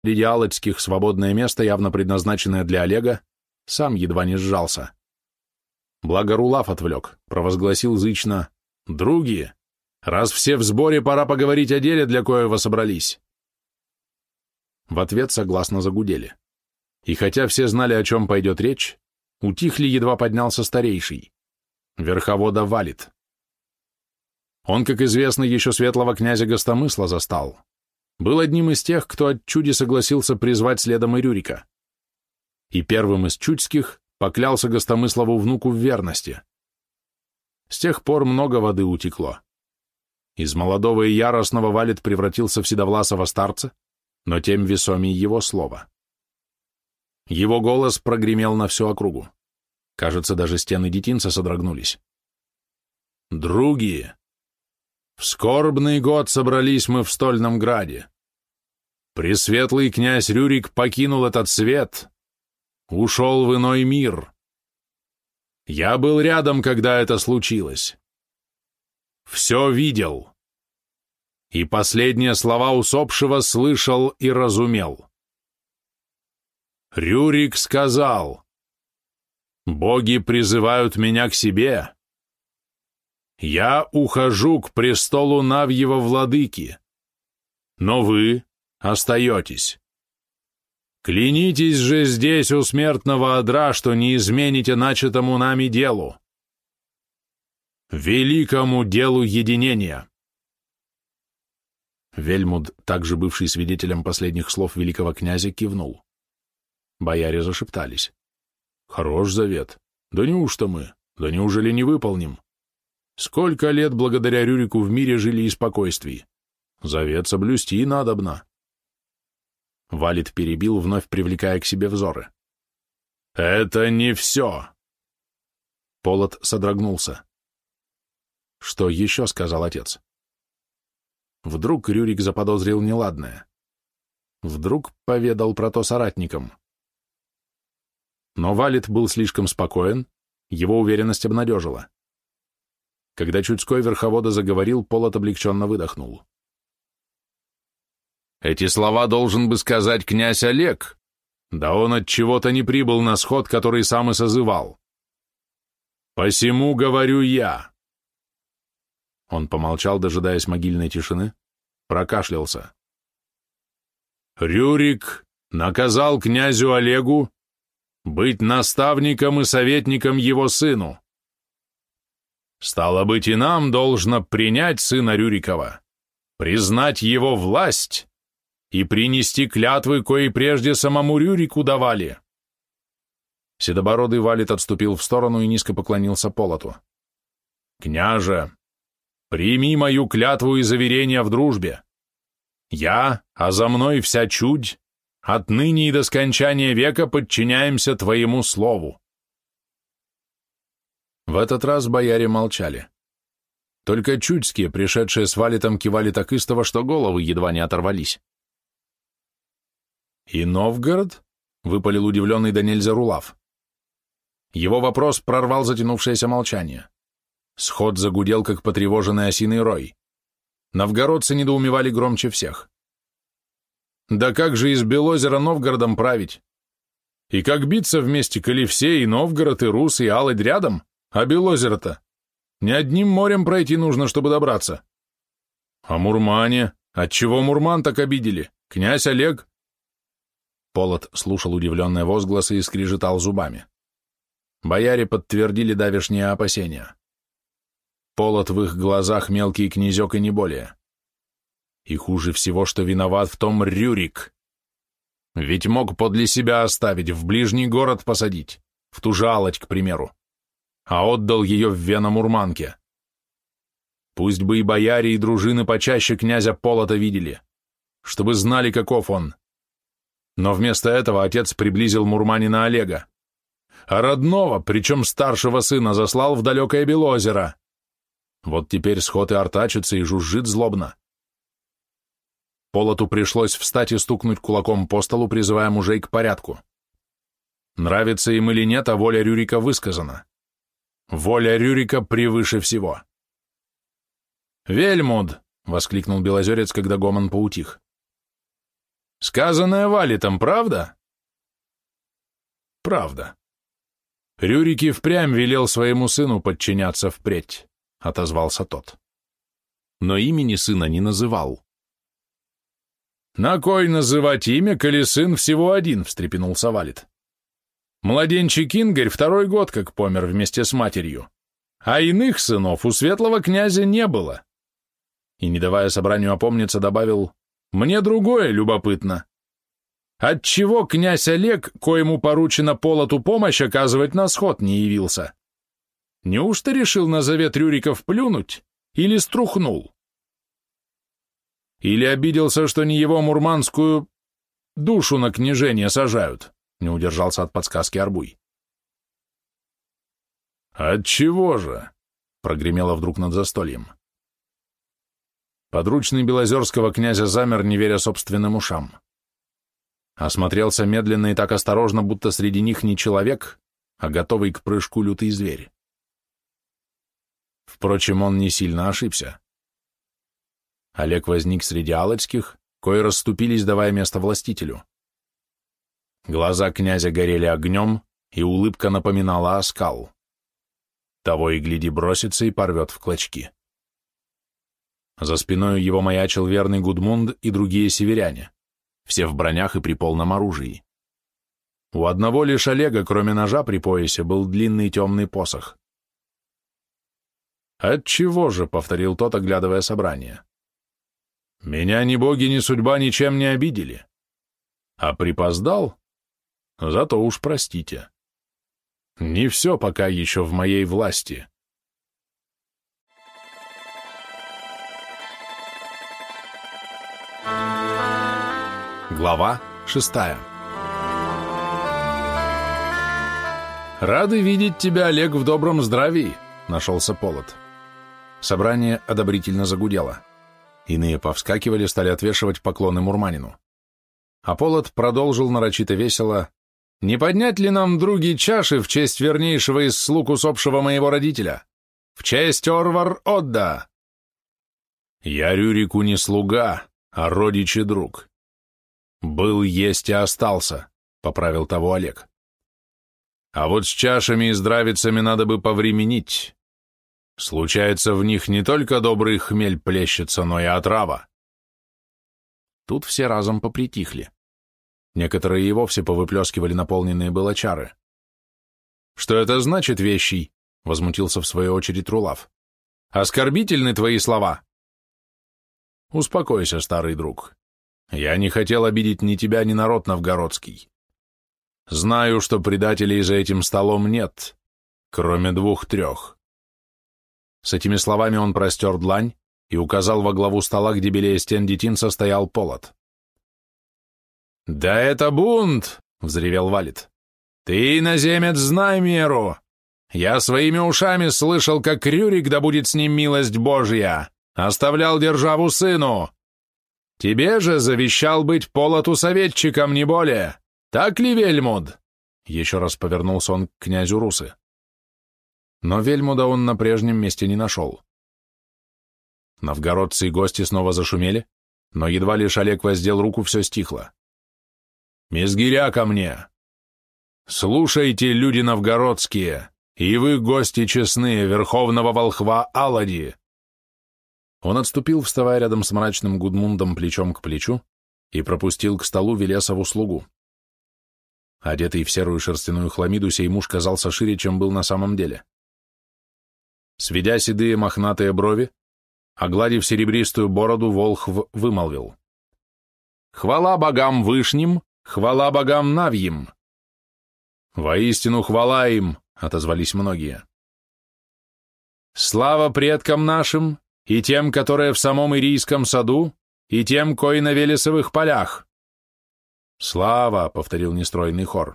среди алочских свободное место, явно предназначенное для Олега, сам едва не сжался. Благо Рулав отвлек, провозгласил зычно: «Други, раз все в сборе, пора поговорить о деле, для коего собрались». В ответ согласно загудели. И хотя все знали, о чем пойдет речь, утихли, едва поднялся старейший. Верховода Валит. Он, как известно, еще светлого князя Гостомысла застал. Был одним из тех, кто от чуди согласился призвать следом и Рюрика. И первым из чудских поклялся Гостомыслову внуку в верности. С тех пор много воды утекло. Из молодого и яростного Валит превратился в седовласого старца, но тем весомей его слово. Его голос прогремел на всю округу. Кажется, даже стены детинца содрогнулись. «Други, в скорбный год собрались мы в Стольном Граде. Пресветлый князь Рюрик покинул этот свет, ушел в иной мир. Я был рядом, когда это случилось. Все видел. И последние слова усопшего слышал и разумел. Рюрик сказал: «Боги призывают меня к себе. Я ухожу к престолу Навьего владыки, но вы остаетесь. Клянитесь же здесь у смертного одра, что не измените начатому нами делу, великому делу единения». Вельмуд, также бывший свидетелем последних слов великого князя, кивнул. Бояре зашептались. «Хорош завет. Да неужто мы? Да неужели не выполним? Сколько лет благодаря Рюрику в мире жили и спокойствии? Завет соблюсти надобно». Валит перебил, вновь привлекая к себе взоры. «Это не все!» Полот содрогнулся. «Что еще?» — сказал отец. Вдруг Рюрик заподозрил неладное. Вдруг поведал про то соратникам. Но Валит был слишком спокоен, его уверенность обнадежила. Когда Чудской верховода заговорил, Полот облегченно выдохнул. «Эти слова должен бы сказать князь Олег, да он от чего-то не прибыл на сход, который сам и созывал. Посему говорю я». Он помолчал, дожидаясь могильной тишины, прокашлялся. «Рюрик наказал князю Олегу быть наставником и советником его сыну. Стало быть, и нам должно принять сына Рюрикова, признать его власть и принести клятвы, кои прежде самому Рюрику давали». Седобородый Валит отступил в сторону и низко поклонился Полоту. «Княже, прими мою клятву и заверение в дружбе. Я, а за мной вся чудь, отныне и до скончания века подчиняемся твоему слову». В этот раз бояре молчали. Только чудские, пришедшие с Валитом, кивали так истово, что головы едва не оторвались. «И Новгород?» — выпалил удивленный да нельзя Рулав. Его вопрос прорвал затянувшееся молчание. Сход загудел, как потревоженный осиный рой. Новгородцы недоумевали громче всех. «Да как же из Белозера Новгородом править? И как биться вместе, коли все, и Новгород, и Рус, и Алыдь рядом? А Белозеро-то? Не одним морем пройти нужно, чтобы добраться. А Мурмане? Отчего Мурман так обидели? Князь Олег?» Полот слушал удивленные возгласы и скрежетал зубами. Бояре подтвердили давешние опасения. Полот в их глазах мелкий князек и не более. И хуже всего, что виноват в том Рюрик. Ведь мог подле себя оставить, в ближний город посадить, в ту же Алать, к примеру, а отдал ее в Вена-Мурманке. Пусть бы и бояре, и дружины почаще князя Полота видели, чтобы знали, каков он. Но вместо этого отец приблизил Мурманина Олега, а родного, причем старшего сына, заслал в далекое Белозеро. Вот теперь сход и артачится, и жужжит злобно. Полоту пришлось встать и стукнуть кулаком по столу, призывая мужей к порядку. Нравится им или нет, а воля Рюрика высказана. Воля Рюрика превыше всего. «Вельмуд!» — воскликнул Белозерец, когда гомон поутих. Сказанное Валитом, правда? Правда. Рюрик и впрямь велел своему сыну подчиняться впредь, отозвался тот. Но имени сына не называл. На кой называть имя, коли сын всего один, встрепенулся Валит. Младенчик Ингарь 2-й год как помер вместе с матерью, а иных сынов у светлого князя не было. И, не давая собранию опомниться, добавил: «Мне другое любопытно. Отчего князь Олег, коему поручено Полоту помощь оказывать, на сход не явился? Неужто решил на завет Рюриков плюнуть или струхнул? Или обиделся, что не его мурманскую душу на княжение сажают?» Не удержался от подсказки Арбуй. «Отчего же?» — прогремело вдруг над застольем. Подручный белозерского князя замер, не веря собственным ушам. Осмотрелся медленно и так осторожно, будто среди них не человек, а готовый к прыжку лютый зверь. Впрочем, он не сильно ошибся. Олег возник среди алочских, кои расступились, давая место властителю. Глаза князя горели огнем, и улыбка напоминала оскал. Того и гляди бросится и порвет в клочки. За спиною его маячил верный Гудмунд и другие северяне, все в бронях и при полном оружии. У одного лишь Олега, кроме ножа при поясе, был длинный темный посох. «Отчего же?» — повторил тот, оглядывая собрание. «Меня ни боги, ни судьба ничем не обидели. А припоздал? Зато уж простите. Не все пока еще в моей власти». Глава 6. «Рады видеть тебя, Олег, в добром здравии», — нашелся Полот. Собрание одобрительно загудело. Иные повскакивали, стали отвешивать поклоны Мурманину. А Полот продолжил нарочито весело: «Не поднять ли нам, други, чаши в честь вернейшего из слуг усопшего моего родителя? В честь Орвар-Одда!» «Я Рюрику не слуга, а родич и друг. Был, есть и остался», — поправил того Олег. «А вот с чашами и здравицами надо бы повременить. Случается, в них не только добрый хмель плещется, но и отрава». Тут все разом попритихли. Некоторые и вовсе повыплескивали наполненные было чары. «Что это значит, вещий?» — возмутился в свою очередь Рулав. «Оскорбительны твои слова?» «Успокойся, старый друг. Я не хотел обидеть ни тебя, ни народ новгородский. Знаю, что предателей за этим столом нет, кроме 2-3». С этими словами он простер длань и указал во главу стола, где белее стен детинца стоял Полот. «Да это бунт!» — взревел Валит. «Ты, иноземец, знай меру! Я своими ушами слышал, как Рюрик, да будет с ним милость Божья, оставлял державу сыну. Тебе же завещал быть Полоту советчиком, не более. Так ли, Вельмуд?» Еще раз повернулся он к князю Русы. Но Вельмуда он на прежнем месте не нашел. Новгородцы и гости снова зашумели, но едва лишь Олег воздел руку, все стихло. «Мизгиря ко мне! Слушайте, люди новгородские, и вы, гости честные, верховного волхва Алади!» Он отступил, вставая рядом с мрачным Гудмундом плечом к плечу, и пропустил к столу Велесову слугу. Одетый в серую шерстяную хламиду, сей муж казался шире, чем был на самом деле. Сведя седые мохнатые брови, огладив серебристую бороду, волхв вымолвил: «Хвала богам вышним, хвала богам навьим!» «Воистину хвала им!» — отозвались многие. «Слава предкам нашим, и тем, которые в самом Ирийском саду, и тем, кои на Велесовых полях!» «Слава!» — повторил нестройный хор.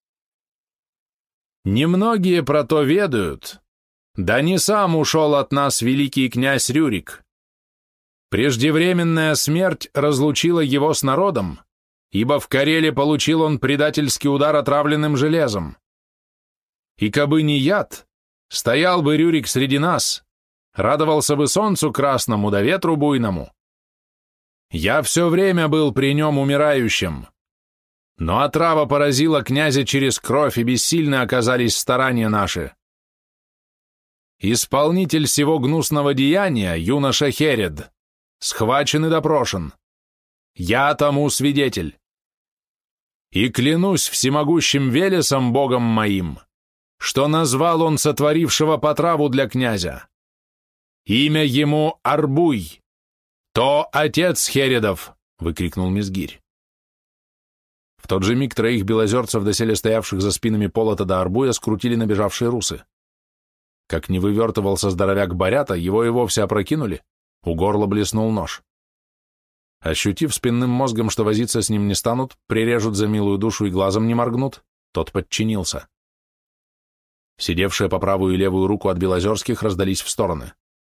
«Немногие про то ведают, да не сам ушел от нас великий князь Рюрик. Преждевременная смерть разлучила его с народом, ибо в Кареле получил он предательский удар отравленным железом. И кабы не яд, стоял бы Рюрик среди нас, радовался бы солнцу красному да ветру буйному. Я все время был при нем умирающим. Но отрава поразила князя через кровь, и бессильны оказались старания наши. Исполнитель всего гнусного деяния, юноша Херед, схвачен и допрошен. Я тому свидетель. И клянусь всемогущим Велесом, Богом моим, что назвал он сотворившего потраву для князя. Имя ему Арбуй. То отец Хередов, выкрикнул Мизгирь. В тот же миг троих белозерцев, доселе стоявших за спинами Полота до Арбуя, скрутили набежавшие русы. Как не вывертывался здоровяк Борята, его и вовсе опрокинули, у горла блеснул нож. Ощутив спинным мозгом, что возиться с ним не станут, прирежут за милую душу и глазом не моргнут, тот подчинился. Сидевшие по правую и левую руку от белозерских раздались в стороны.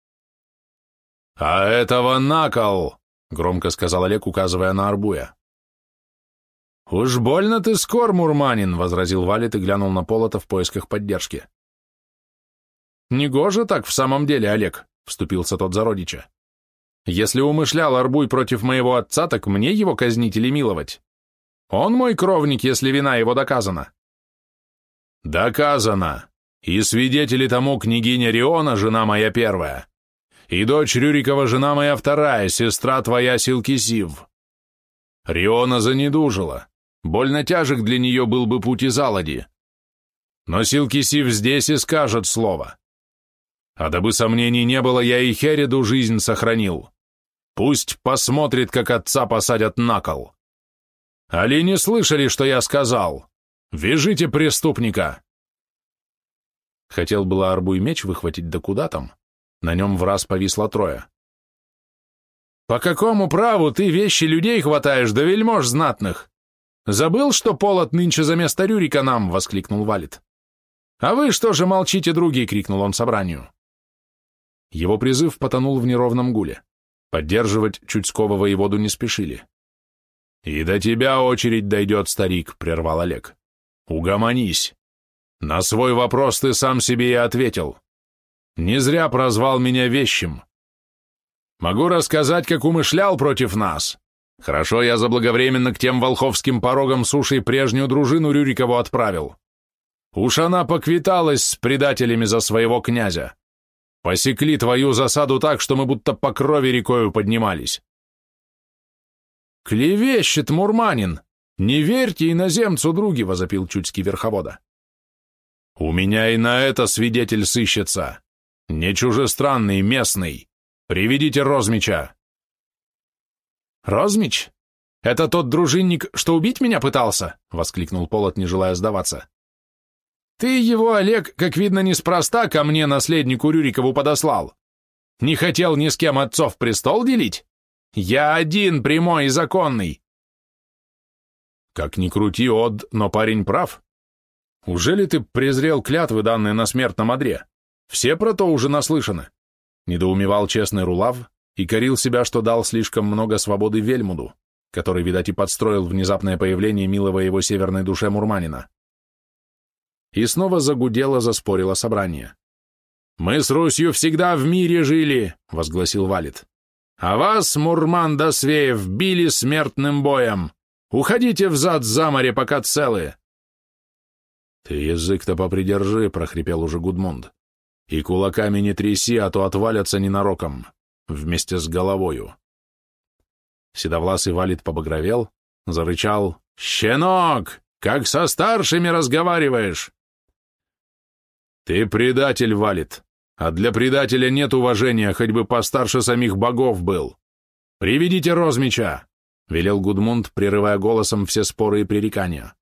«А этого на кол!» — громко сказал Олег, указывая на Арбуя. «Уж больно ты скор, мурманин!» — возразил Валет и глянул на Полота в поисках поддержки. «Негоже так в самом деле, Олег!» — вступился тот за родича. «Если умышлял Арбуй против моего отца, так мне его казнить или миловать? Он мой кровник, если вина его доказана». «Доказано! И свидетели тому княгиня Риона, жена моя первая, и дочь Рюрикова, жена моя вторая, сестра твоя Силкисив. Риона занедужила, больно тяжек для нее был бы путь из Алади. Но Силкисив здесь и скажет слово. А дабы сомнений не было, я и Хереду жизнь сохранил. Пусть посмотрит, как отца посадят на кол. Али не слышали, что я сказал? Вяжите преступника!» Хотел было Арбуй меч выхватить, да куда там? На нем враз повисло трое. «По какому праву ты вещи людей хватаешь, да вельмож знатных? Забыл, что Полот нынче за место Рюрика нам?» — воскликнул Валет. «А вы что же молчите, други?» — крикнул он собранию. Его призыв потонул в неровном гуле. Поддерживать Чудского воеводу не спешили. «И до тебя очередь дойдет, старик», — прервал Олег. «Угомонись. На свой вопрос ты сам себе и ответил. Не зря прозвал меня вещим. Могу рассказать, как умышлял против нас. Хорошо, я заблаговременно к тем волховским порогам суши прежнюю дружину Рюрикову отправил. Уж она поквиталась с предателями за своего князя. Посекли твою засаду так, что мы будто по крови рекою поднимались». «Клевещет мурманин! Не верьте иноземцу, други!» — возопил Чудский верховода. «У меня и на это свидетель сыщется. Не чужестранный, местный. Приведите Розмича». «Розмич? Это тот дружинник, что убить меня пытался?» — воскликнул Полот, не желая сдаваться. «Ты его, Олег, как видно, неспроста ко мне, наследнику Рюрикову, подослал. Не хотел ни с кем отцов престол делить? Я один, прямой и законный». «Как ни крути, Од, но парень прав. Ужели ты презрел клятвы, данные на смертном одре? Все про то уже наслышаны», — недоумевал честный Рулав и корил себя, что дал слишком много свободы Вельмуду, который, видать, и подстроил внезапное появление милого его северной душе Мурманина. И снова загудело, заспорило собрание. «Мы с Русью всегда в мире жили», — возгласил Валет. «А вас, Мурман да Свеев, били смертным боем. Уходите взад за море, пока целые». «Ты язык-то попридержи», — прохрипел уже Гудмунд. «И кулаками не тряси, а то отвалятся ненароком, вместе с головою». Седовласый Валет побагровел, зарычал: «Щенок, как со старшими разговариваешь!» «Ты предатель, Валет, а для предателя нет уважения, хоть бы постарше самих богов был. Приведите Розмича!» — велел Гудмунд, прерывая голосом все споры и пререкания.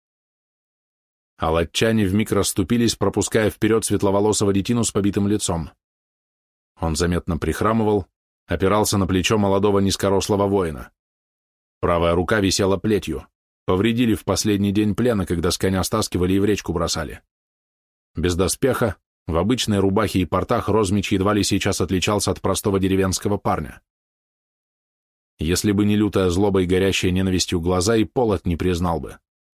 Алатчане вмиг расступились, пропуская вперед светловолосого детину с побитым лицом. Он заметно прихрамывал, опирался на плечо молодого низкорослого воина. Правая рука висела плетью. Повредили в последний день плена, когда с коня стаскивали и в речку бросали. Без доспеха, в обычной рубахе и портах Розмич едва ли сейчас отличался от простого деревенского парня. Если бы не лютая злоба и горящая ненавистью глаза, и Полот не признал бы.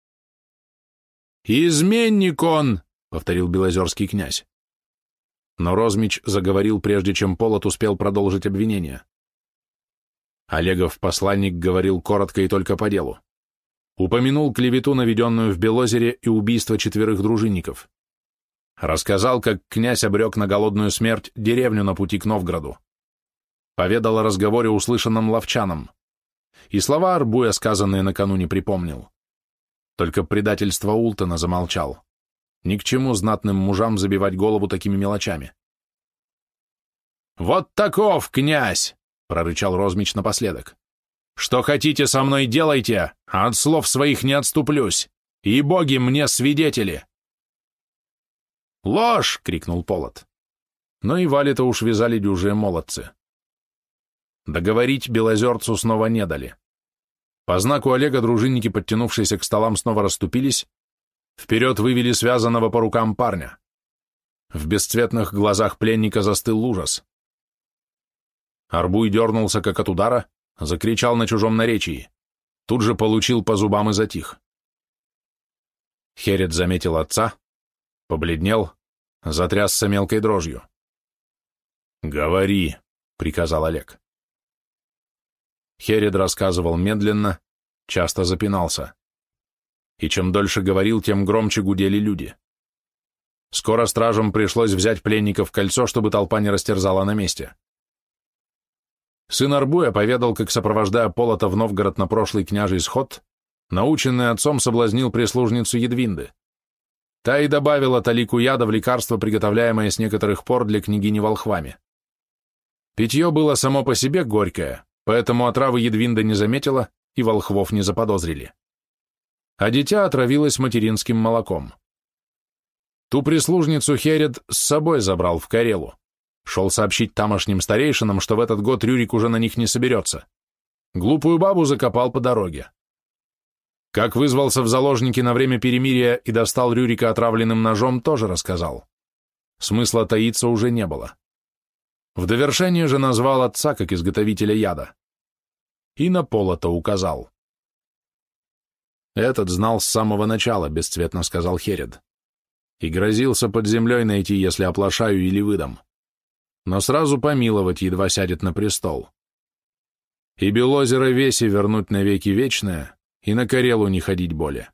«Изменник он!» — повторил белозерский князь. Но Розмич заговорил, прежде чем Полот успел продолжить обвинение. Олегов посланник говорил коротко и только по делу. Упомянул клевету, наведенную в Белозере, и убийство 4 дружинников. Рассказал, как князь обрек на голодную смерть деревню на пути к Новгороду. Поведал о разговоре, услышанном ловчаном. И слова Арбуя, сказанные накануне, припомнил. Только предательство Ултона замолчал. Ни к чему знатным мужам забивать голову такими мелочами. «Вот таков, князь!» — прорычал Розмич напоследок. «Что хотите со мной делайте, а от слов своих не отступлюсь, и боги мне свидетели!» «Ложь!» — крикнул Полот. Но и Вали-то уж вязали дюжие молодцы. Договорить Белозерцу снова не дали. По знаку Олега дружинники, подтянувшиеся к столам, снова расступились, вперед вывели связанного по рукам парня. В бесцветных глазах пленника застыл ужас. Арбуй дернулся, как от удара, закричал на чужом наречии. Тут же получил по зубам и затих. Херет заметил отца, побледнел, затрясся мелкой дрожью. «Говори», — приказал Олег. Херет рассказывал медленно, часто запинался. И чем дольше говорил, тем громче гудели люди. Скоро стражам пришлось взять пленников в кольцо, чтобы толпа не растерзала на месте. Сын Арбуя поведал, как, сопровождая Полота в Новгород на прошлый княжий сход, наученный отцом соблазнил прислужницу Едвинды. Та и добавила талику яда в лекарство, приготовляемое с некоторых пор для княгини волхвами. Питье было само по себе горькое, поэтому отравы Едвинда не заметила и волхвов не заподозрили. А дитя отравилось материнским молоком. Ту прислужницу Херет с собой забрал в Карелу. Шел сообщить тамошним старейшинам, что в этот год Рюрик уже на них не соберется. Глупую бабу закопал по дороге. Как вызвался в заложники на время перемирия и достал Рюрика отравленным ножом, тоже рассказал. Смысла таиться уже не было. В довершение же назвал отца как изготовителя яда. И на Полота указал. «Этот знал с самого начала», — бесцветно сказал Херет. «И грозился под землей найти, если оплошаю или выдам. Но сразу помиловать, едва сядет на престол. И Белозеро Веси вернуть навеки вечное, и на Карелу не ходить более».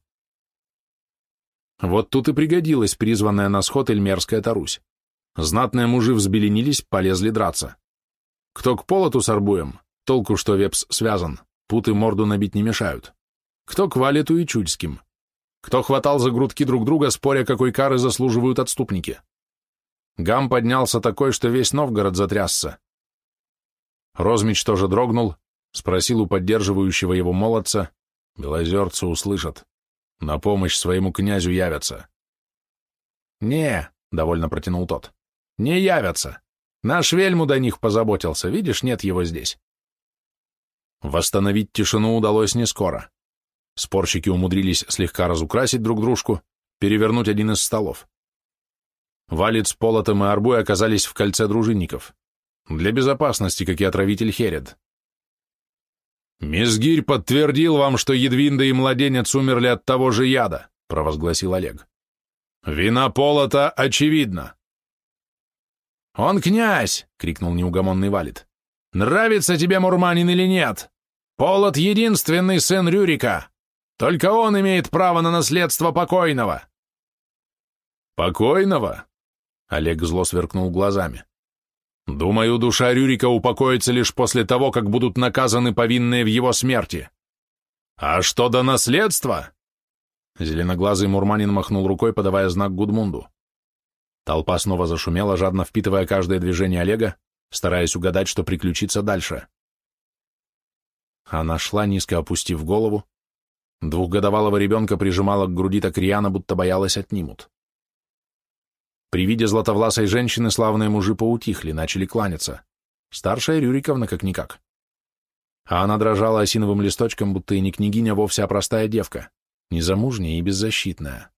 Вот тут и пригодилась призванная на сход эльмерская Тарусь. Знатные мужи взбеленились, полезли драться. Кто к Полоту с Арбуем, толку, что Вепс связан, путы морду набить не мешают. Кто к Валету и Чудьским. Кто хватал за грудки друг друга, споря, какой кары заслуживают отступники. Гам поднялся такой, что весь Новгород затрясся. Розмич тоже дрогнул, спросил у поддерживающего его молодца: «Белозерцы услышат, на помощь своему князю явятся». «Не», — довольно протянул тот, — «не явятся. Наш Вельму до них позаботился, видишь, нет его здесь». Восстановить тишину удалось не скоро. Спорщики умудрились слегка разукрасить друг дружку, перевернуть один из столов. Валет с Полотом и Арбуй оказались в кольце дружинников. Для безопасности, как и отравитель Херет. «Мизгирь подтвердил вам, что Едвинда и младенец умерли от того же яда», — провозгласил Олег. «Вина Полота очевидна». «Он князь!» — крикнул неугомонный Валет. «Нравится тебе, Мурманин, или нет? Полот — единственный сын Рюрика. Только он имеет право на наследство покойного». «Покойного?» — Олег зло сверкнул глазами. «Думаю, душа Рюрика упокоится лишь после того, как будут наказаны повинные в его смерти. А что до наследства?» Зеленоглазый Мурманин махнул рукой, подавая знак Гудмунду. Толпа снова зашумела, жадно впитывая каждое движение Олега, стараясь угадать, что приключится дальше. Она шла, низко опустив голову. Двухгодовалого ребенка прижимала к груди так рьяно, будто боялась отнимут. При виде златовласой женщины славные мужи поутихли, начали кланяться. Старшая Рюриковна как-никак. А она дрожала осиновым листочком, будто и не княгиня вовсе, а простая девка, незамужняя и беззащитная.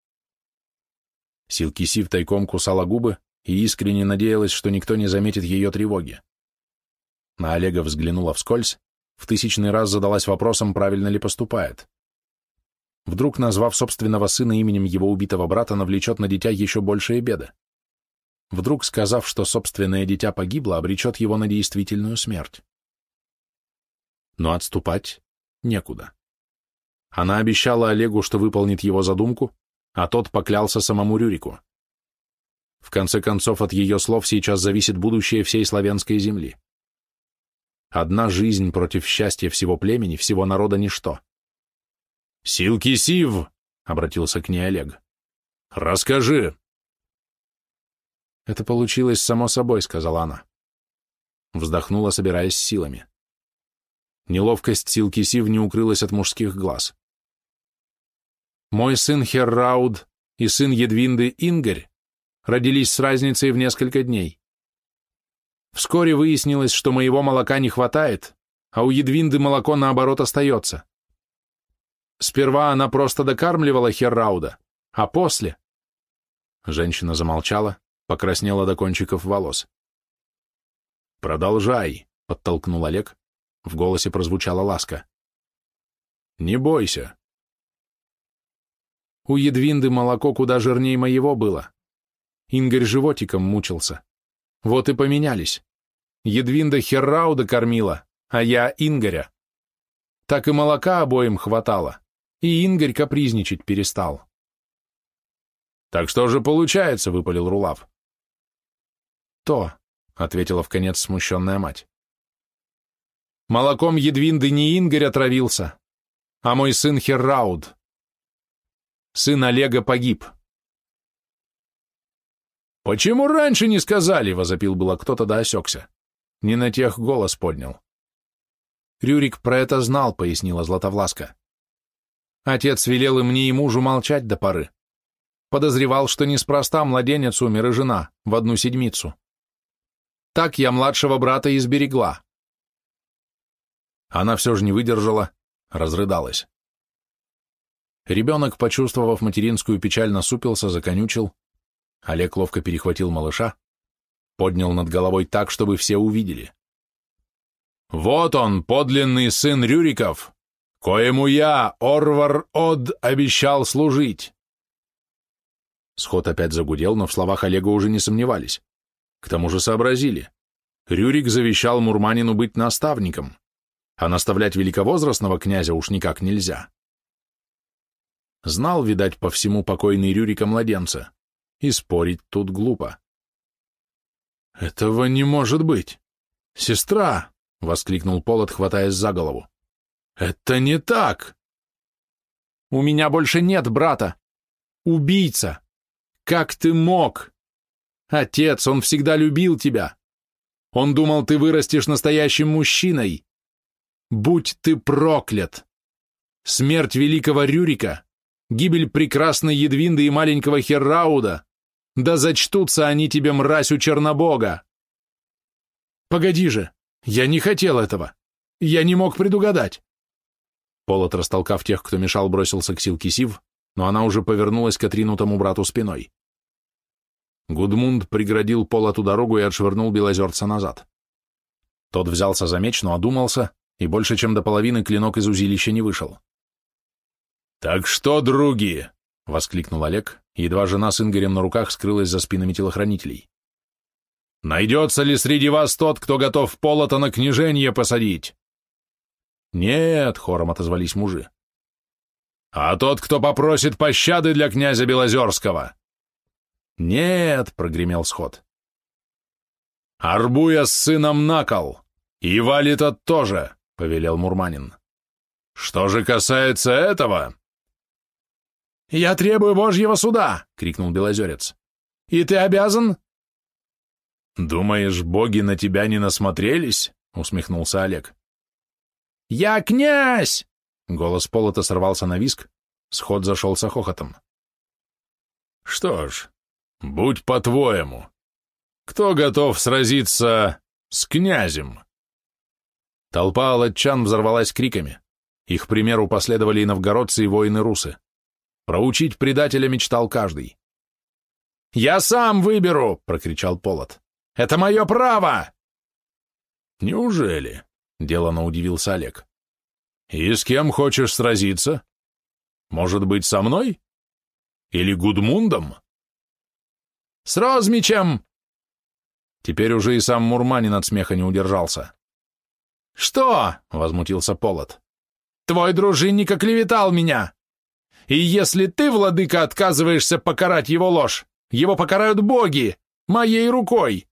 Силкисив тайком кусала губы и искренне надеялась, что никто не заметит ее тревоги. На Олега взглянула вскользь, в 1000-й раз задалась вопросом, правильно ли поступает. Вдруг, назвав собственного сына именем его убитого брата, навлечет на дитя еще большие беды. Вдруг, сказав, что собственное дитя погибло, обречет его на действительную смерть. но отступать некуда. Она обещала Олегу, что выполнит его задумку, а тот поклялся самому Рюрику. В конце концов, от ее слов сейчас зависит будущее всей славянской земли. Одна жизнь против счастья всего племени, всего народа — ничто. «Силкисив!» — обратился к ней Олег. «Расскажи!» «Это получилось само собой», — сказала она. Вздохнула, собираясь силами. Неловкость Силкисив не укрылась от мужских глаз. «Мой сын Херрауд и сын Едвинды Ингорь родились с разницей в несколько дней. Вскоре выяснилось, что моего молока не хватает, а у Едвинды молоко, наоборот, остается. Сперва она просто докармливала Херрауда, а после...» Женщина замолчала, покраснела до кончиков волос. «Продолжай», — подтолкнул Олег. В голосе прозвучала ласка. «Не бойся». У Едвинды молоко куда жирнее моего было. Ингорь животиком мучился. Вот и поменялись. Едвинда Херрауда кормила, а я Ингоря. Так и молока обоим хватало, и Ингорь капризничать перестал. «Так что же получается?» — выпалил Рулав. «То», — ответила вконец смущенная мать. «Молоком Едвинды не Ингорь отравился, а мой сын Херрауд. Сын Олега погиб». «Почему раньше не сказали?» — возопил было кто-то, да осекся. Не на тех голос поднял. «Рюрик про это знал», — пояснила Златовласка. «Отец велел и мне, и мужу молчать до поры. Подозревал, что неспроста младенец умер и жена в одну седмицу. Так я младшего брата и сберегла». Она все же не выдержала, разрыдалась. Ребенок, почувствовав материнскую печаль, насупился, законючил. Олег ловко перехватил малыша, поднял над головой так, чтобы все увидели. «Вот он, подлинный сын Рюриков, коему я, Орвар-Од, обещал служить!» Сход опять загудел, но в словах Олега уже не сомневались. К тому же сообразили. Рюрик завещал Мурманину быть наставником, а наставлять великовозрастного князя уж никак нельзя. Знал, видать, по всему покойный Рюрика младенца, и спорить тут глупо. «Этого не может быть! Сестра!» — воскликнул Полот, хватаясь за голову. «Это не так!» «У меня больше нет брата! Убийца! Как ты мог? Отец, он всегда любил тебя! Он думал, ты вырастешь настоящим мужчиной! Будь ты проклят! Смерть великого Рюрика, гибель прекрасной Едвинды и маленького Херрауда, да зачтутся они тебе, мразь, у Чернобога! Погоди же, я не хотел этого, я не мог предугадать!» Полот, растолкав тех, кто мешал, бросился к Силкисив, но она уже повернулась к отринутому брату спиной. Гудмунд преградил Полоту дорогу и отшвырнул Белозерца назад. Тот взялся за меч, но одумался, и больше чем до половины клинок из узилища не вышел. «Так что, други?» — воскликнул Олег, едва жена с Ингорем на руках скрылась за спинами телохранителей. «Найдется ли среди вас тот, кто готов Полота на княженье посадить?» «Нет», — хором отозвались мужи. «А тот, кто попросит пощады для князя Белозерского?» «Нет», — прогремел сход. «Арбуя с сыном на кол, и Валита тоже», — повелел Мурманин. «Что же касается этого...» «Я требую Божьего суда!» — крикнул Белозерец. «И ты обязан...» «Думаешь, боги на тебя не насмотрелись?» — усмехнулся Олег. «Я князь!» — голос Полота сорвался на визг, сход зашелся хохотом. «Что ж, будь по-твоему. Кто готов сразиться с князем?» Толпа алатчан взорвалась криками. Их примеру последовали и новгородцы, и воины-русы. Проучить предателя мечтал каждый. «Я сам выберу!» — прокричал Полот. «Это мое право!» «Неужели?» — делано удивился Олег. «И с кем хочешь сразиться? Может быть, со мной? Или Гудмундом?» «С Розмичем!» Теперь уже и сам Мурманин от смеха не удержался. «Что?» — возмутился Полот. «Твой дружинник оклеветал меня! И если ты, владыка, отказываешься покарать его ложь, его покарают боги, моей рукой!»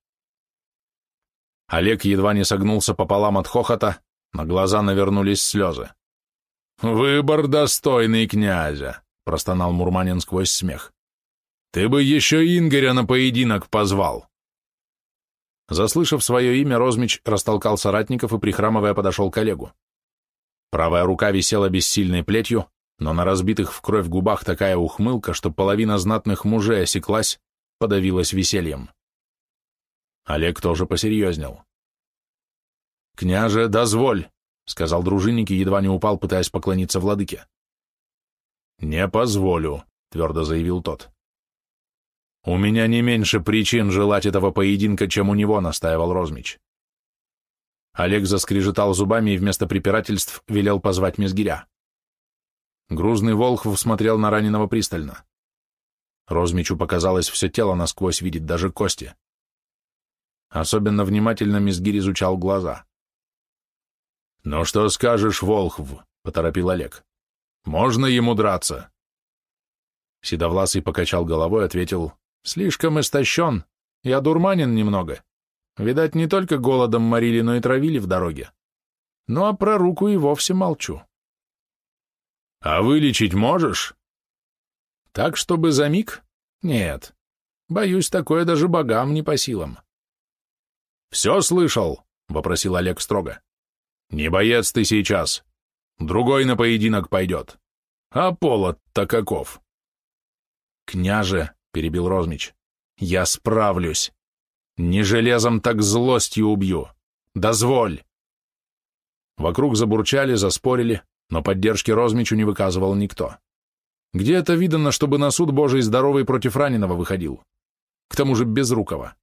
Олег едва не согнулся пополам от хохота, на глаза навернулись слезы. «Выбор достойный князя», — простонал Мурманин сквозь смех. «Ты бы еще Ингоря на поединок позвал». Заслышав свое имя, Розмич растолкал соратников и, прихрамывая, подошел к Олегу. Правая рука висела бессильной плетью, но на разбитых в кровь губах такая ухмылка, что половина знатных мужей осеклась, подавилась весельем. Олег тоже посерьезнел. «Княже, дозволь», — сказал дружинник и едва не упал, пытаясь поклониться владыке. «Не позволю», — твердо заявил тот. «У меня не меньше причин желать этого поединка, чем у него», — настаивал Розмич. Олег заскрежетал зубами и вместо препирательств велел позвать Мезгиря. Грузный Волхв смотрел на раненого пристально. Розмичу показалось, все тело насквозь видит, даже кости. Особенно внимательно Мезгирь изучал глаза. «Ну что скажешь, Волхв?» — поторопил Олег. «Можно ему драться?» Седовласый покачал головой, ответил: «Слишком истощен, я дурманен немного. Видать, не только голодом морили, но и травили в дороге. Ну а про руку и вовсе молчу». «А вылечить можешь?» «Так, чтобы за миг? Нет. Боюсь, такое даже богам не по силам». «Все слышал?» — вопросил Олег строго. «Не боец ты сейчас. Другой на поединок пойдет. А Полот-то каков?» «Княже», — перебил Розмич, — «я справлюсь. Не железом, так злостью убью. Дозволь!» Вокруг забурчали, заспорили, но поддержки Розмичу не выказывал никто. Где это видано, чтобы на суд Божий здоровый против раненого выходил? К тому же безрукого.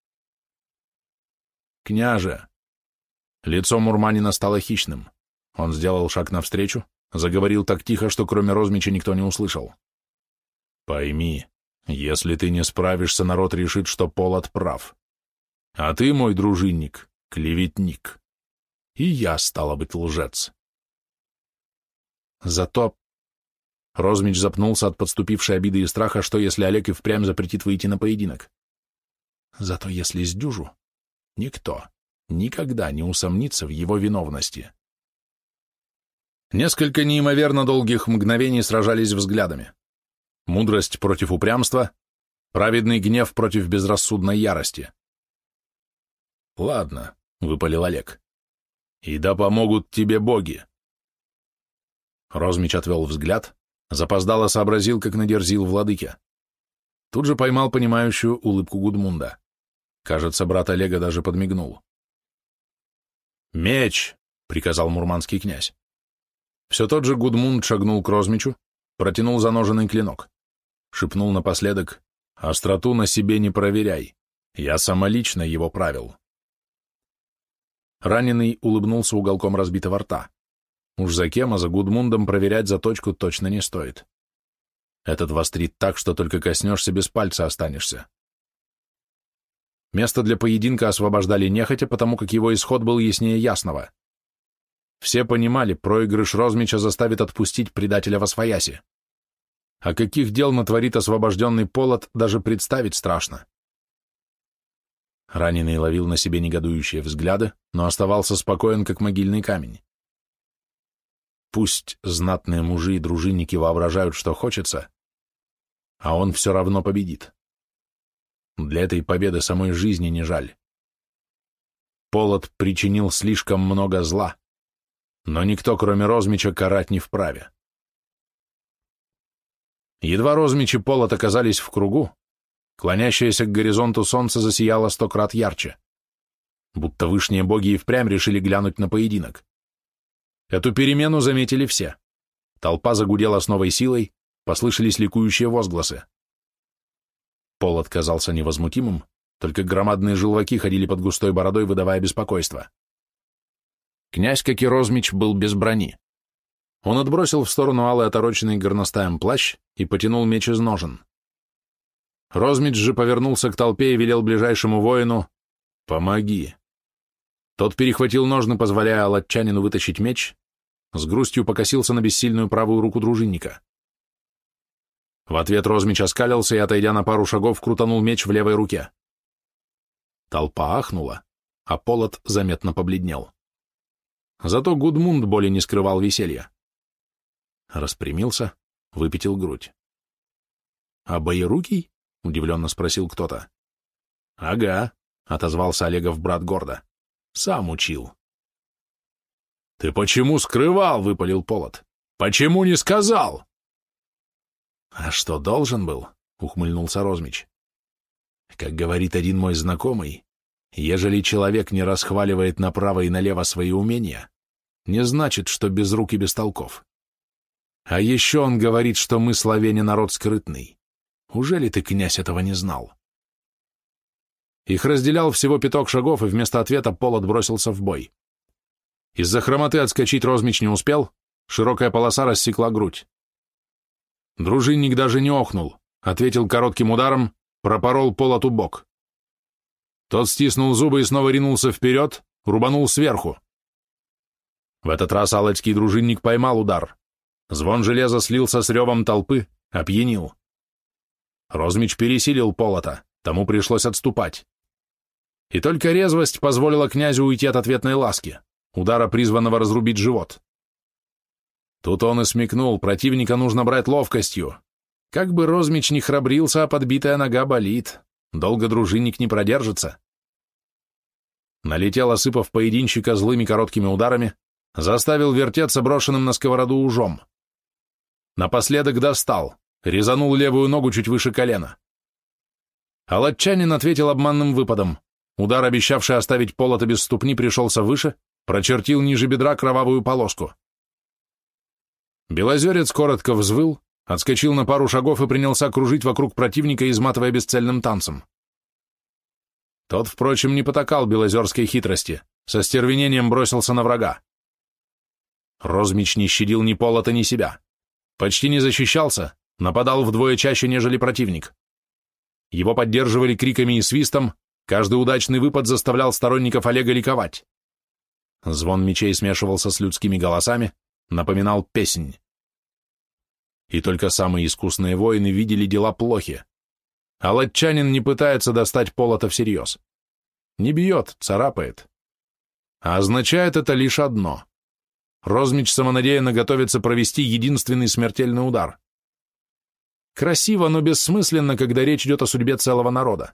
«Княже!» Лицо Мурманина стало хищным. Он сделал шаг навстречу, заговорил так тихо, что кроме Розмича никто не услышал. «Пойми, если ты не справишься, народ решит, что Полот прав. А ты, мой дружинник, клеветник. И я, стало быть, лжец. Зато...» Розмич запнулся от подступившей обиды и страха, что если Олег и впрямь запретит выйти на поединок. «Зато если сдюжу, никто никогда не усомнится в его виновности». Несколько неимоверно долгих мгновений сражались взглядами. Мудрость против упрямства, праведный гнев против безрассудной ярости. «Ладно», — выпалил Олег, — «и да помогут тебе боги». Розмич отвел взгляд, запоздало сообразил, как надерзил владыке. Тут же поймал понимающую улыбку Гудмунда. Кажется, брат Олега даже подмигнул. «Меч!» — приказал мурманский князь. Все тот же Гудмунд шагнул к Розмичу, протянул заноженный клинок. Шепнул напоследок: «Остроту на себе не проверяй, я самолично его правил». Раненый улыбнулся уголком разбитого рта. Уж за кем, а за Гудмундом проверять заточку точно не стоит. Этот вострит так, что только коснешься, без пальца останешься. Место для поединка освобождали нехотя, потому как его исход был яснее ясного. Все понимали, проигрыш Розмича заставит отпустить предателя восвояси. А каких дел натворит освобожденный Полот, даже представить страшно. Раненый ловил на себе негодующие взгляды, но оставался спокоен, как могильный камень. Пусть знатные мужи и дружинники воображают, что хочется, а он все равно победит. Для этой победы самой жизни не жаль. Полот причинил слишком много зла, но никто, кроме Розмича, карать не вправе. Едва Розмич и Полот оказались в кругу, клонящееся к горизонту солнце засияло 100 крат ярче, будто вышние боги и впрямь решили глянуть на поединок. Эту перемену заметили все. Толпа загудела с новой силой, послышались ликующие возгласы. Полот казался невозмутимым, только громадные желваки ходили под густой бородой, выдавая беспокойство. Князь, как и Розмич, был без брони. Он отбросил в сторону алый отороченный горностаем плащ и потянул меч из ножен. Розмич же повернулся к толпе и велел ближайшему воину: «Помоги». Тот перехватил ножны, позволяя алатчанину вытащить меч, с грустью покосился на бессильную правую руку дружинника. В ответ Розмич оскалился и, отойдя на пару шагов, крутанул меч в левой руке. Толпа ахнула, а Полот заметно побледнел. Зато Гудмунд более не скрывал веселья. Распрямился, выпятил грудь. «А боерукий?» — удивленно спросил кто-то. «Ага», — отозвался Олегов брат гордо. «Сам учил». «Ты почему скрывал?» — выпалил Полот. «Почему не сказал?» «А что, должен был?» — ухмыльнулся Розмич. «Как говорит один мой знакомый, ежели человек не расхваливает направо и налево свои умения, не значит, что без рук и без толков. А еще он говорит, что мы, славяне, народ скрытный. Ужели ты, князь, этого не знал?» Их разделял всего 5 шагов, и вместо ответа Полот бросился в бой. Из-за хромоты отскочить Розмич не успел, широкая полоса рассекла грудь. Дружинник даже не охнул, ответил коротким ударом, пропорол Полоту бок. Тот стиснул зубы и снова ринулся вперед, рубанул сверху. В этот раз алатский дружинник поймал удар. Звон железа слился с ревом толпы, опьянил. Розмич пересилил Полота, тому пришлось отступать. И только резвость позволила князю уйти от ответной ласки, удара, призванного разрубить живот. Тут он и смекнул, противника нужно брать ловкостью. Как бы Розмич ни храбрился, а подбитая нога болит. Долго дружинник не продержится. Налетел, осыпав поединщика злыми короткими ударами, заставил вертеться брошенным на сковороду ужом. Напоследок достал, резанул левую ногу чуть выше колена. Алатчанин ответил обманным выпадом. Удар, обещавший оставить Полота без ступни, пришелся выше, прочертил ниже бедра кровавую полоску. Белозерец коротко взвыл, отскочил на пару шагов и принялся кружить вокруг противника, изматывая бесцельным танцем. Тот, впрочем, не потакал белозерской хитрости, со стервенением бросился на врага. Розмич не щадил ни Полота, ни себя. Почти не защищался, нападал вдвое чаще, нежели противник. Его поддерживали криками и свистом, каждый удачный выпад заставлял сторонников Олега ликовать. Звон мечей смешивался с людскими голосами, напоминал песнь. И только самые искусные воины видели дела плохи. Алатчанин не пытается достать Полота всерьез. Не бьет, царапает. А означает это лишь одно. Розмич самонадеянно готовится провести единственный смертельный удар. Красиво, но бессмысленно, когда речь идет о судьбе целого народа.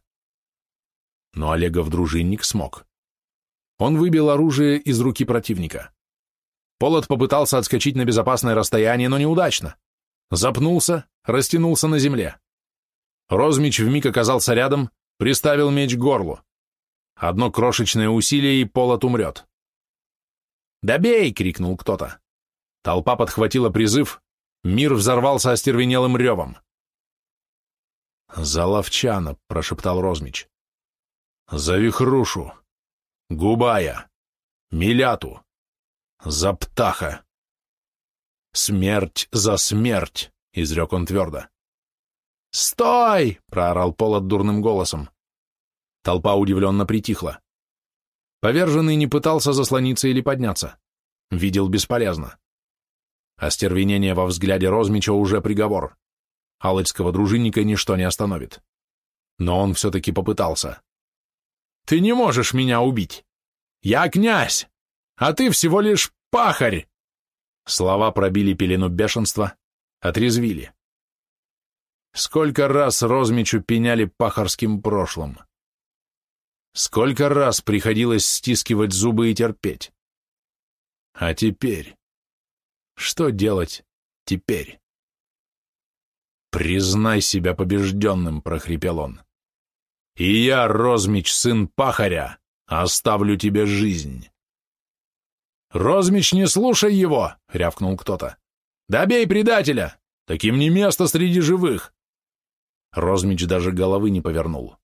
Но Олегов дружинник смог. Он выбил оружие из руки противника. Полот попытался отскочить на безопасное расстояние, но неудачно. Запнулся, растянулся на земле. Розмич вмиг оказался рядом, приставил меч к горлу. Одно крошечное усилие, и Полот умрет. «Добей!» — крикнул кто-то. Толпа подхватила призыв, мир взорвался остервенелым ревом. «За Ловчана!» — прошептал Розмич. «За Вихрушу! Губая! Миляту! За Птаха!» «Смерть за смерть!» — изрек он твердо. «Стой!» — проорал Полот дурным голосом. Толпа удивленно притихла. Поверженный не пытался заслониться или подняться. Видел бесполезно. Остервенение во взгляде Розмича уже приговор. Алатского дружинника ничто не остановит. Но он все-таки попытался. «Ты не можешь меня убить! Я князь, а ты всего лишь пахарь!» Слова пробили пелену бешенства, отрезвили. Сколько раз Розмичу пеняли пахарским прошлым. Сколько раз приходилось стискивать зубы и терпеть. А теперь? Что делать теперь? «Признай себя побежденным», — прохрипел он. «И я, Розмич, сын пахаря, оставлю тебе жизнь». «Розмич, не слушай его!» — рявкнул кто-то. «Добей предателя! Таким не место среди живых!» Розмич даже головы не повернул.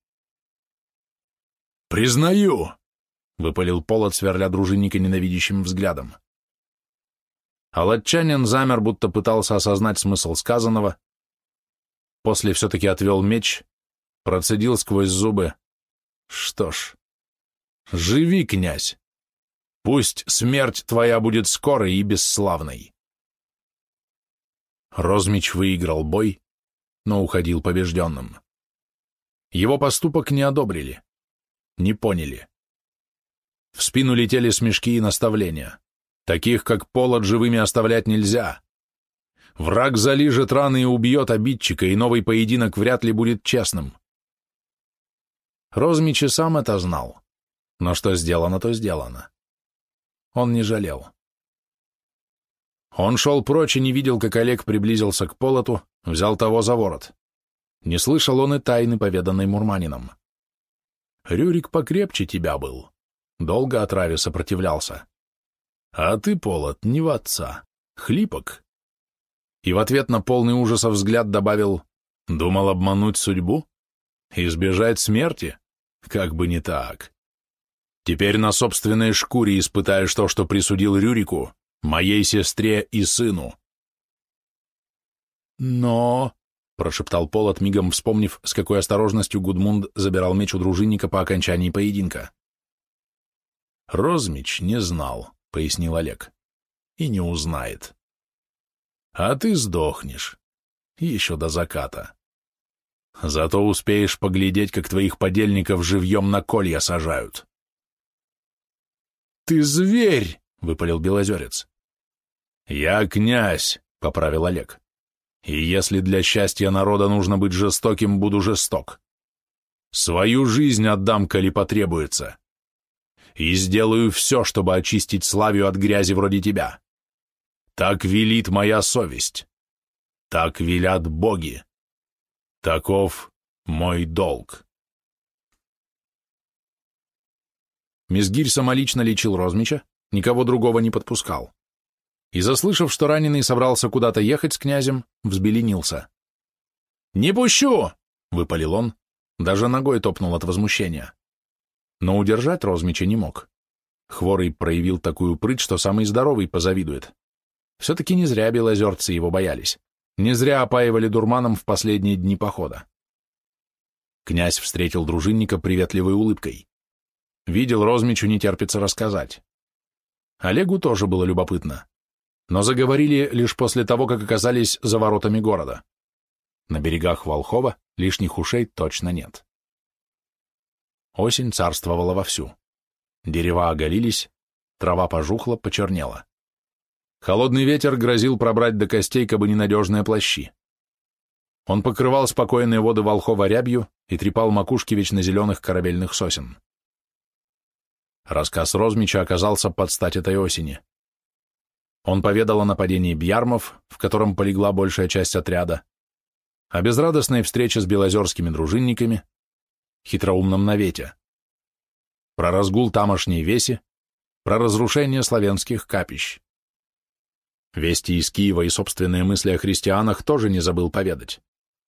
«Признаю!» — выпалил Полот, сверля дружинника ненавидящим взглядом. Алатчанин замер, будто пытался осознать смысл сказанного. После все-таки отвел меч, процедил сквозь зубы. «Что ж, живи, князь! Пусть смерть твоя будет скорой и бесславной. Розмич выиграл бой, но уходил побежденным. Его поступок не одобрили, не поняли. В спину летели смешки и наставления. Таких, как Полот, живыми оставлять нельзя. Враг залижет раны и убьет обидчика, и новый поединок вряд ли будет честным. Розмич и сам это знал, но что сделано, то сделано. Он не жалел. Он шел прочь и не видел, как Олег приблизился к Полоту, взял того за ворот. Не слышал он и тайны, поведанной Мурманином. Рюрик покрепче тебя был, долго отраве сопротивлялся. А ты, Полот, не в отца, хлипок. И в ответ на полный ужаса взгляд добавил: думал обмануть судьбу? Избежать смерти? Как бы не так. Теперь на собственной шкуре испытаешь то, что присудил Рюрику, моей сестре и сыну. Но... — прошептал Полот, мигом вспомнив, с какой осторожностью Гудмунд забирал меч у дружинника по окончании поединка. «Розмич не знал», — пояснил Олег, — «и не узнает. А ты сдохнешь. Еще до заката. Зато успеешь поглядеть, как твоих подельников живьем на колья сажают». «Ты зверь!» — выпалил Белозерец. «Я князь», — поправил Олег. «И если для счастья народа нужно быть жестоким, буду жесток. Свою жизнь отдам, коли потребуется. И сделаю все, чтобы очистить Славию от грязи вроде тебя. Так велит моя совесть. Так велят боги. Таков мой долг». Мизгирь самолично лечил Розмича, никого другого не подпускал. И, заслышав, что раненый собрался куда-то ехать с князем, взбеленился. «Не пущу!» — выпалил он, даже ногой топнул от возмущения. Но удержать Розмича не мог. Хворый проявил такую прыть, что самый здоровый позавидует. Все-таки не зря белозерцы его боялись, не зря опаивали дурманом в последние дни похода. Князь встретил дружинника приветливой улыбкой. Видел, Розмичу не терпится рассказать. Олегу тоже было любопытно, но заговорили лишь после того, как оказались за воротами города. На берегах Волхова лишних ушей точно нет. Осень царствовала вовсю. Дерева оголились, трава пожухла, почернела. Холодный ветер грозил пробрать до костей кабы ненадежные плащи. Он покрывал спокойные воды Волхова рябью и трепал макушки вечно зеленых корабельных сосен. Рассказ Розмича оказался под стать этой осени. Он поведал о нападении бьярмов, в котором полегла большая часть отряда, о безрадостной встрече с белозерскими дружинниками, хитроумном навете, про разгул тамошней веси, про разрушение славянских капищ. Вести из Киева и собственные мысли о христианах тоже не забыл поведать.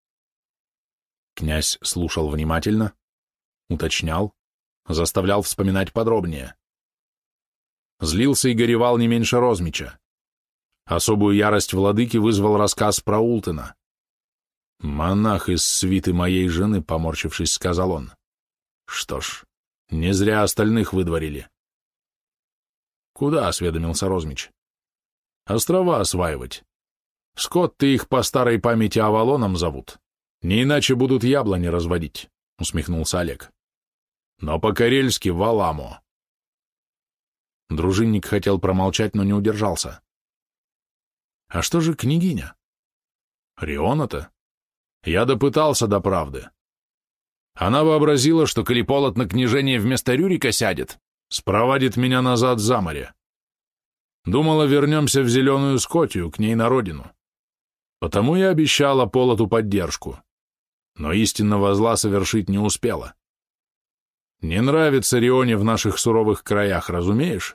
Князь слушал внимательно, уточнял, заставлял вспоминать подробнее. Злился и горевал не меньше Розмича. Особую ярость владыки вызвал рассказ про Ултына. «Монах из свиты моей жены», — поморщившись, сказал он. «Что ж, не зря остальных выдворили». «Куда?» — осведомился Розмич. «Острова осваивать. Скот-то их по старой памяти Авалоном зовут. Не иначе будут яблони разводить», — усмехнулся Олег. «Но по-карельски Валамо». Дружинник хотел промолчать, но не удержался. «А что же княгиня?» «Риона-то? Я допытался до правды. Она вообразила, что коли Полот на княжение вместо Рюрика сядет, спровадит меня назад за море. Думала, вернемся в Зеленую Скотию, к ней на родину. Потому я обещала Полоту поддержку, но истинного зла совершить не успела. Не нравится Рионе в наших суровых краях, разумеешь?»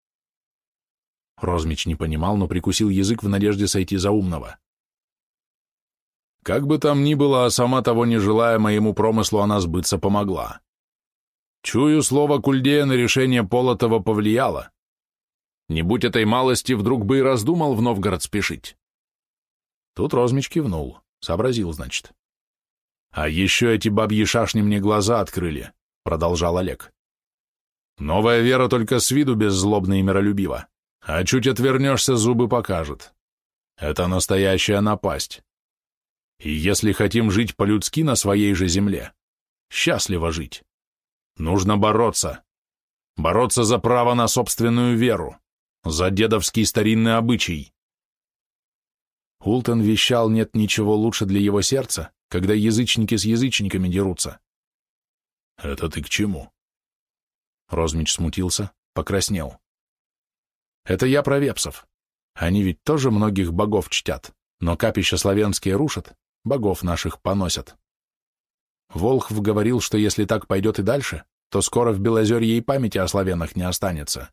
Розмич не понимал, но прикусил язык в надежде сойти за умного. «Как бы там ни было, а сама того не желая, моему промыслу она сбыться помогла. Чую, слово Кульдея на решение Полотова повлияло. Не будь этой малости, вдруг бы и раздумал в Новгород спешить». Тут Розмич кивнул, сообразил, значит. «А еще эти бабьи шашни мне глаза открыли», — продолжал Олег. Новая вера только с виду беззлобна и миролюбива, а чуть отвернешься, зубы покажет. Это настоящая напасть. И если хотим жить по-людски на своей же земле, счастливо жить, нужно бороться. Бороться за право на собственную веру, за дедовский старинный обычай. Ултон вещал, нет ничего лучше для его сердца, когда язычники с язычниками дерутся. Это ты к чему? Розмич смутился, покраснел. Это я про вепсов. Они ведь тоже многих богов чтят, но капища славянские рушат, богов наших поносят. Волхв говорил, что если так пойдет и дальше, то скоро в Белозерье и памяти о славянах не останется.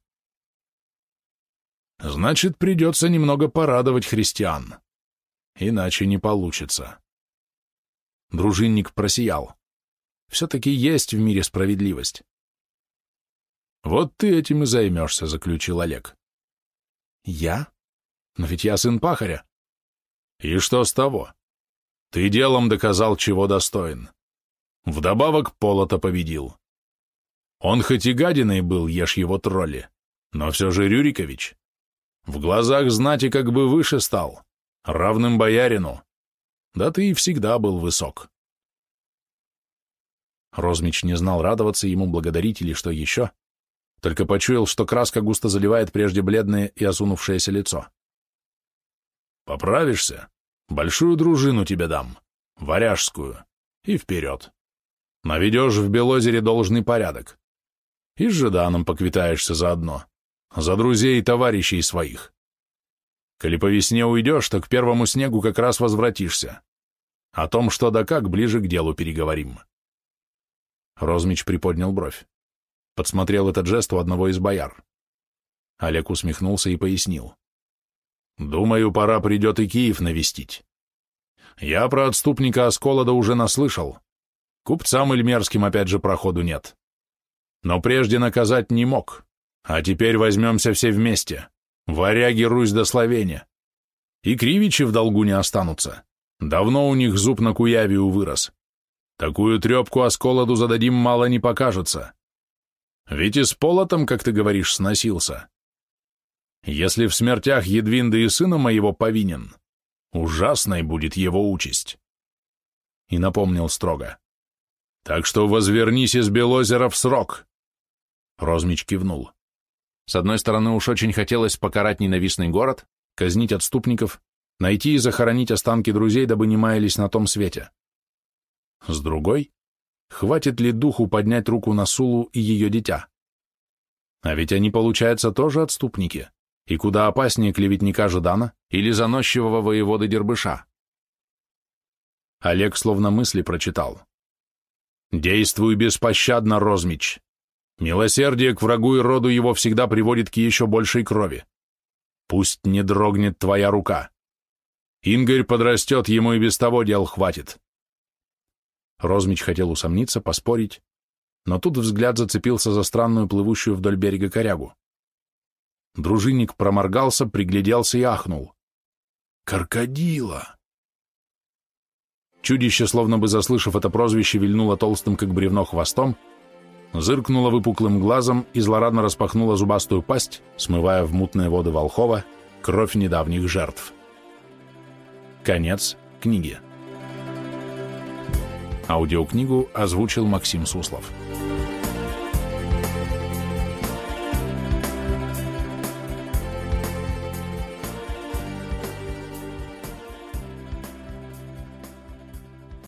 Значит, придется немного порадовать христиан. Иначе не получится. Дружинник просиял. Все-таки есть в мире справедливость. Вот ты этим и займешься, заключил Олег. Я? Но ведь я сын пахаря. И что с того? Ты делом доказал, чего достоин. Вдобавок Полота победил. Он хоть и гадиной был, ешь его тролли, но все же Рюрикович. В глазах знати как бы выше стал, равным боярину. Да ты и всегда был высок. Розмич не знал, радоваться ему, благодарить или что еще, только почуял, что краска густо заливает прежде бледное и осунувшееся лицо. Поправишься? Большую дружину тебе дам, варяжскую, и вперед. Наведешь в Белозере должный порядок. И с Жиданом поквитаешься заодно, за друзей и товарищей своих. Коли по весне уйдешь, то к первому снегу как раз возвратишься. О том, что да как, ближе к делу переговорим. Розмич приподнял бровь. Подсмотрел этот жест у одного из бояр. Олег усмехнулся и пояснил. Думаю, пора придет и Киев навестить. Я про отступника Асколода уже наслышал. Купцам эльмерским опять же проходу нет. Но прежде наказать не мог, а теперь возьмемся все вместе. Варяги, Русь да Словения. И кривичи в долгу не останутся. Давно у них зуб на Куявию вырос. Такую трепку Асколоду зададим, мало не покажется. Ведь и с Полотом, как ты говоришь, сносился. Если в смертях Едвинды и сына моего повинен, ужасной будет его участь. И напомнил строго. Так что возвернись из Белозера в срок. Розмич кивнул. С одной стороны, уж очень хотелось покарать ненавистный город, казнить отступников, найти и захоронить останки друзей, дабы не маялись на том свете. С другой, хватит ли духу поднять руку на Сулу и ее дитя? А ведь они, получается, тоже отступники, и куда опаснее клеветника Жидана или заносчивого воеводы Дербыша. Олег словно мысли прочитал. «Действуй беспощадно, Розмич. Милосердие к врагу и роду его всегда приводит к еще большей крови. Пусть не дрогнет твоя рука. Ингорь подрастет, ему и без того дел хватит». Розмич хотел усомниться, поспорить, но тут взгляд зацепился за странную плывущую вдоль берега корягу. Дружинник проморгался, пригляделся и ахнул. «Крокодила!» Чудище, словно бы заслышав это прозвище, вильнуло толстым, как бревно, хвостом, зыркнуло выпуклым глазом и злорадно распахнуло зубастую пасть, смывая в мутные воды Волхова кровь недавних жертв. Конец книги. Аудиокнигу озвучил Максим Суслов.